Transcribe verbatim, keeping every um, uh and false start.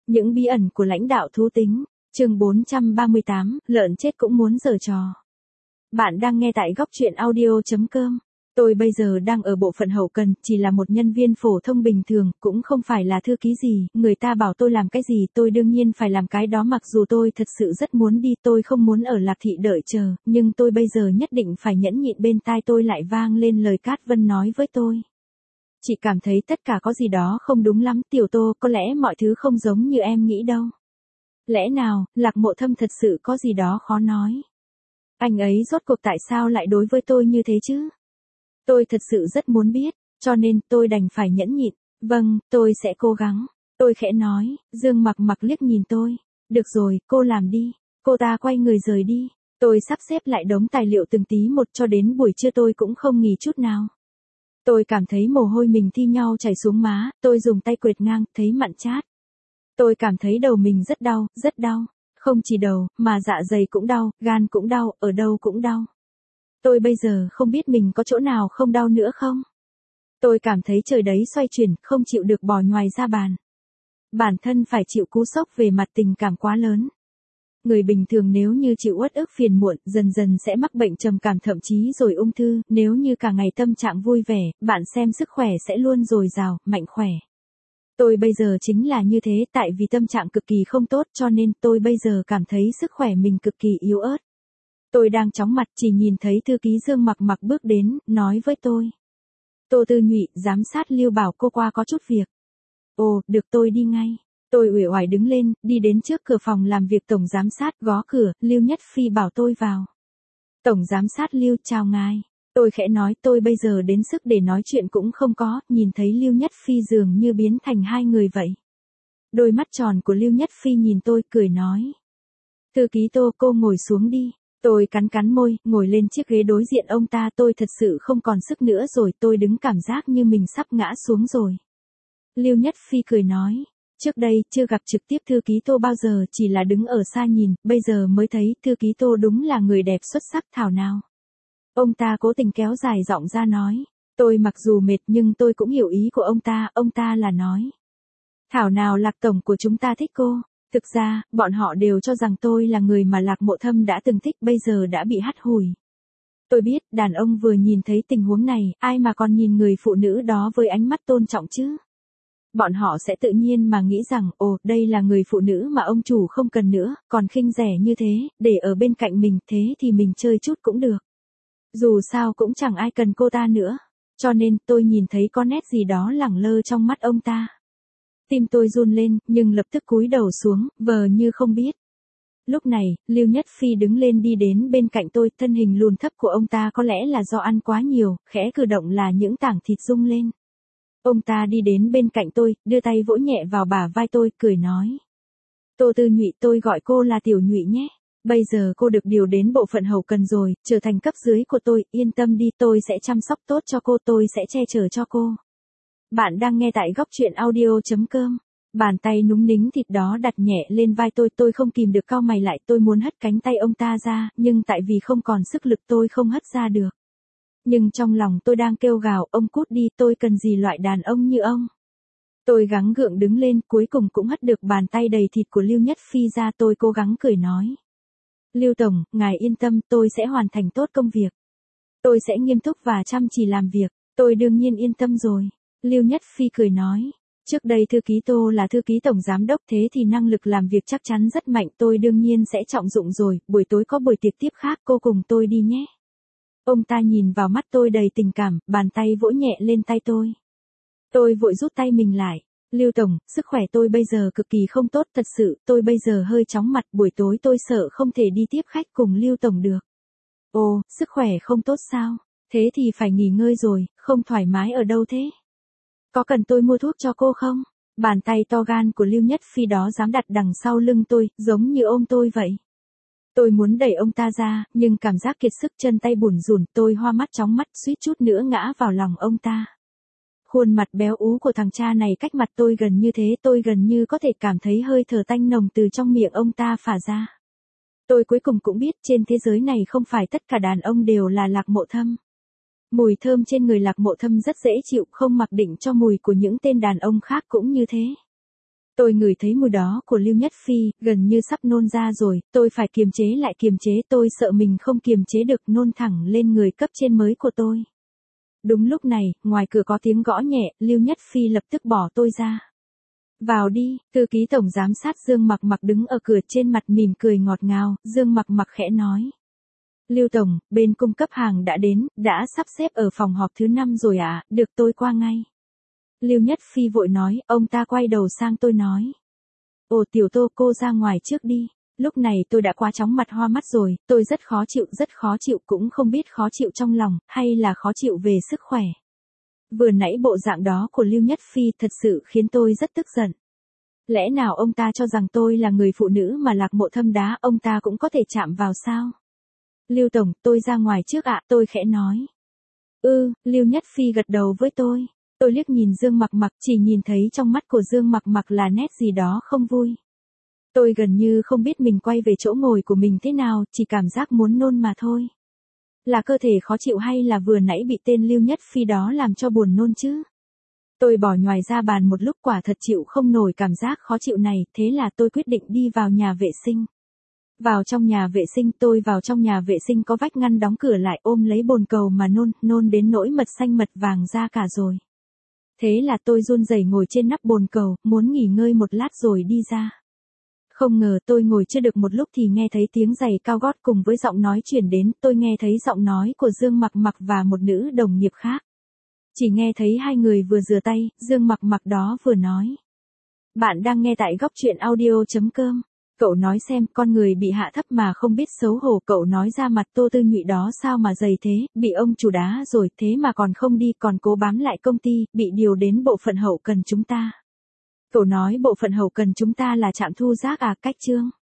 Những bí ẩn của lãnh đạo thú tính, chương bốn trăm ba mươi tám, lợn chết cũng muốn giở trò. Bạn đang nghe tại góc truyện audio chấm com. Tôi bây giờ đang ở bộ phận hậu cần, chỉ là một nhân viên phổ thông bình thường, cũng không phải là thư ký gì, người ta bảo tôi làm cái gì tôi đương nhiên phải làm cái đó mặc dù tôi thật sự rất muốn đi, tôi không muốn ở Lạc Thị đợi chờ, nhưng tôi bây giờ nhất định phải nhẫn nhịn bên tai tôi lại vang lên lời Cát Vân nói với tôi. Chị cảm thấy tất cả có gì đó không đúng lắm, Tiểu Tô, có lẽ mọi thứ không giống như em nghĩ đâu. Lẽ nào, Lạc Mộ Thâm thật sự có gì đó khó nói. Anh ấy rốt cuộc tại sao lại đối với tôi như thế chứ? Tôi thật sự rất muốn biết, cho nên tôi đành phải nhẫn nhịn. Vâng, tôi sẽ cố gắng. Tôi khẽ nói, Dương Mặc Mặc liếc nhìn tôi. Được rồi, cô làm đi. Cô ta quay người rời đi. Tôi sắp xếp lại đống tài liệu từng tí một cho đến buổi trưa tôi cũng không nghỉ chút nào. Tôi cảm thấy mồ hôi mình thi nhau chảy xuống má, tôi dùng tay quệt ngang, thấy mặn chát. Tôi cảm thấy đầu mình rất đau, rất đau. Không chỉ đầu, mà dạ dày cũng đau, gan cũng đau, ở đâu cũng đau. Tôi bây giờ không biết mình có chỗ nào không đau nữa không? Tôi cảm thấy trời đấy xoay chuyển, không chịu được bò nhoài ra bàn. Bản thân phải chịu cú sốc về mặt tình cảm quá lớn. Người bình thường nếu như chịu uất ức phiền muộn, dần dần sẽ mắc bệnh trầm cảm thậm chí rồi ung thư, nếu như cả ngày tâm trạng vui vẻ, bạn xem sức khỏe sẽ luôn dồi dào, mạnh khỏe. Tôi bây giờ chính là như thế, tại vì tâm trạng cực kỳ không tốt cho nên tôi bây giờ cảm thấy sức khỏe mình cực kỳ yếu ớt. Tôi đang chóng mặt chỉ nhìn thấy thư ký Dương Mặc Mặc bước đến, nói với tôi. Tô Tư Nhụy, giám sát Lưu bảo cô qua có chút việc. Ồ, được tôi đi ngay. Tôi uể oải đứng lên, đi đến trước cửa phòng làm việc tổng giám sát, gõ cửa, Lưu Nhất Phi bảo tôi vào. Tổng giám sát Lưu, chào ngài. Tôi khẽ nói tôi bây giờ đến sức để nói chuyện cũng không có, nhìn thấy Lưu Nhất Phi dường như biến thành hai người vậy. Đôi mắt tròn của Lưu Nhất Phi nhìn tôi, cười nói. Thư ký Tô, cô ngồi xuống đi. Tôi cắn cắn môi, ngồi lên chiếc ghế đối diện ông ta, tôi thật sự không còn sức nữa rồi, tôi đứng cảm giác như mình sắp ngã xuống rồi. Lưu Nhất Phi cười nói. Trước đây, chưa gặp trực tiếp thư ký Tô bao giờ, chỉ là đứng ở xa nhìn, bây giờ mới thấy thư ký Tô đúng là người đẹp xuất sắc thảo nào. Ông ta cố tình kéo dài giọng ra nói. Tôi mặc dù mệt nhưng tôi cũng hiểu ý của ông ta, ông ta là nói. Thảo nào Lạc tổng của chúng ta thích cô. Thực ra, bọn họ đều cho rằng tôi là người mà Lạc Mộ Thâm đã từng thích bây giờ đã bị hắt hủi. Tôi biết, đàn ông vừa nhìn thấy tình huống này, ai mà còn nhìn người phụ nữ đó với ánh mắt tôn trọng chứ. Bọn họ sẽ tự nhiên mà nghĩ rằng, ồ, đây là người phụ nữ mà ông chủ không cần nữa, còn khinh rẻ như thế, để ở bên cạnh mình, thế thì mình chơi chút cũng được. Dù sao cũng chẳng ai cần cô ta nữa. Cho nên, tôi nhìn thấy có nét gì đó lẳng lơ trong mắt ông ta. Tim tôi run lên, nhưng lập tức cúi đầu xuống, vờ như không biết. Lúc này, Lưu Nhất Phi đứng lên đi đến bên cạnh tôi, thân hình lùn thấp của ông ta có lẽ là do ăn quá nhiều, khẽ cử động là những tảng thịt rung lên. Ông ta đi đến bên cạnh tôi, đưa tay vỗ nhẹ vào bả vai tôi, cười nói. Tô Tư Nhụy, tôi gọi cô là Tiểu Nhụy nhé. Bây giờ cô được điều đến bộ phận hậu cần rồi, trở thành cấp dưới của tôi, yên tâm đi, tôi sẽ chăm sóc tốt cho cô, tôi sẽ che chở cho cô. Bạn đang nghe tại góc truyện audio chấm com. Bàn tay núng nính thịt đó đặt nhẹ lên vai tôi, tôi không kìm được cau mày lại, tôi muốn hất cánh tay ông ta ra, nhưng tại vì không còn sức lực tôi không hất ra được. Nhưng trong lòng tôi đang kêu gào, ông cút đi, tôi cần gì loại đàn ông như ông. Tôi gắng gượng đứng lên, cuối cùng cũng hất được bàn tay đầy thịt của Lưu Nhất Phi ra, tôi cố gắng cười nói. Lưu Tổng, ngài yên tâm, tôi sẽ hoàn thành tốt công việc. Tôi sẽ nghiêm túc và chăm chỉ làm việc, tôi đương nhiên yên tâm rồi. Lưu Nhất Phi cười nói, trước đây thư ký Tô là thư ký tổng giám đốc thế thì năng lực làm việc chắc chắn rất mạnh, tôi đương nhiên sẽ trọng dụng rồi, buổi tối có buổi tiệc tiếp khác, cô cùng tôi đi nhé. Ông ta nhìn vào mắt tôi đầy tình cảm, bàn tay vỗ nhẹ lên tay tôi. Tôi vội rút tay mình lại. Lưu Tổng, sức khỏe tôi bây giờ cực kỳ không tốt, thật sự, tôi bây giờ hơi chóng mặt, buổi tối tôi sợ không thể đi tiếp khách cùng Lưu Tổng được. Ồ, sức khỏe không tốt sao? Thế thì phải nghỉ ngơi rồi, không thoải mái ở đâu thế? Có cần tôi mua thuốc cho cô không? Bàn tay to gan của Lưu Nhất Phi đó dám đặt đằng sau lưng tôi, giống như ôm tôi vậy. Tôi muốn đẩy ông ta ra, nhưng cảm giác kiệt sức chân tay bủn rủn, tôi hoa mắt chóng mắt suýt chút nữa ngã vào lòng ông ta. Khuôn mặt béo ú của thằng cha này cách mặt tôi gần như thế, tôi gần như có thể cảm thấy hơi thở tanh nồng từ trong miệng ông ta phả ra. Tôi cuối cùng cũng biết trên thế giới này không phải tất cả đàn ông đều là Lạc Mộ Thâm. Mùi thơm trên người Lạc Mộ Thâm rất dễ chịu, không mặc định cho mùi của những tên đàn ông khác cũng như thế. Tôi ngửi thấy mùi đó của Lưu Nhất Phi, gần như sắp nôn ra rồi, tôi phải kiềm chế lại kiềm chế, tôi sợ mình không kiềm chế được nôn thẳng lên người cấp trên mới của tôi. Đúng lúc này, ngoài cửa có tiếng gõ nhẹ, Lưu Nhất Phi lập tức bỏ tôi ra. Vào đi, thư ký tổng giám sát Dương Mặc Mặc đứng ở cửa trên mặt mỉm cười ngọt ngào, Dương Mặc Mặc khẽ nói. Lưu Tổng, bên cung cấp hàng đã đến, đã sắp xếp ở phòng họp thứ năm rồi ạ, à, được tôi qua ngay. Lưu Nhất Phi vội nói, ông ta quay đầu sang tôi nói. Ồ Tiểu Tô, cô ra ngoài trước đi. Lúc này tôi đã quá chóng mặt hoa mắt rồi, tôi rất khó chịu, rất khó chịu, cũng không biết khó chịu trong lòng, hay là khó chịu về sức khỏe. Vừa nãy bộ dạng đó của Lưu Nhất Phi thật sự khiến tôi rất tức giận. Lẽ nào ông ta cho rằng tôi là người phụ nữ mà Lạc Mộ Thâm đá, ông ta cũng có thể chạm vào sao? Lưu Tổng, tôi ra ngoài trước ạ, tôi khẽ nói. Ừ, Lưu Nhất Phi gật đầu với tôi. Tôi liếc nhìn Dương Mặc Mặc, chỉ nhìn thấy trong mắt của Dương Mặc Mặc là nét gì đó không vui. Tôi gần như không biết mình quay về chỗ ngồi của mình thế nào, chỉ cảm giác muốn nôn mà thôi. Là cơ thể khó chịu hay là vừa nãy bị tên Lưu Nhất Phi đó làm cho buồn nôn chứ? Tôi bỏ nhoài ra bàn một lúc, quả thật chịu không nổi cảm giác khó chịu này, thế là tôi quyết định đi vào nhà vệ sinh. Vào trong nhà vệ sinh, tôi vào trong nhà vệ sinh có vách ngăn đóng cửa lại, ôm lấy bồn cầu mà nôn, nôn đến nỗi mật xanh mật vàng ra cả rồi. Thế là tôi run rẩy ngồi trên nắp bồn cầu, muốn nghỉ ngơi một lát rồi đi ra. Không ngờ tôi ngồi chưa được một lúc thì nghe thấy tiếng giày cao gót cùng với giọng nói chuyển đến, tôi nghe thấy giọng nói của Dương Mặc Mặc và một nữ đồng nghiệp khác. Chỉ nghe thấy hai người vừa rửa tay, Dương Mặc Mặc đó vừa nói. Bạn đang nghe tại góc truyện audio chấm com. Cậu nói xem, con người bị hạ thấp mà không biết xấu hổ, cậu nói ra mặt Tô Tư Nhụy đó sao mà dày thế, bị ông chủ đá rồi, thế mà còn không đi, còn cố bám lại công ty, bị điều đến bộ phận hậu cần chúng ta. Cậu nói bộ phận hậu cần chúng ta là trạm thu rác à, cách trương.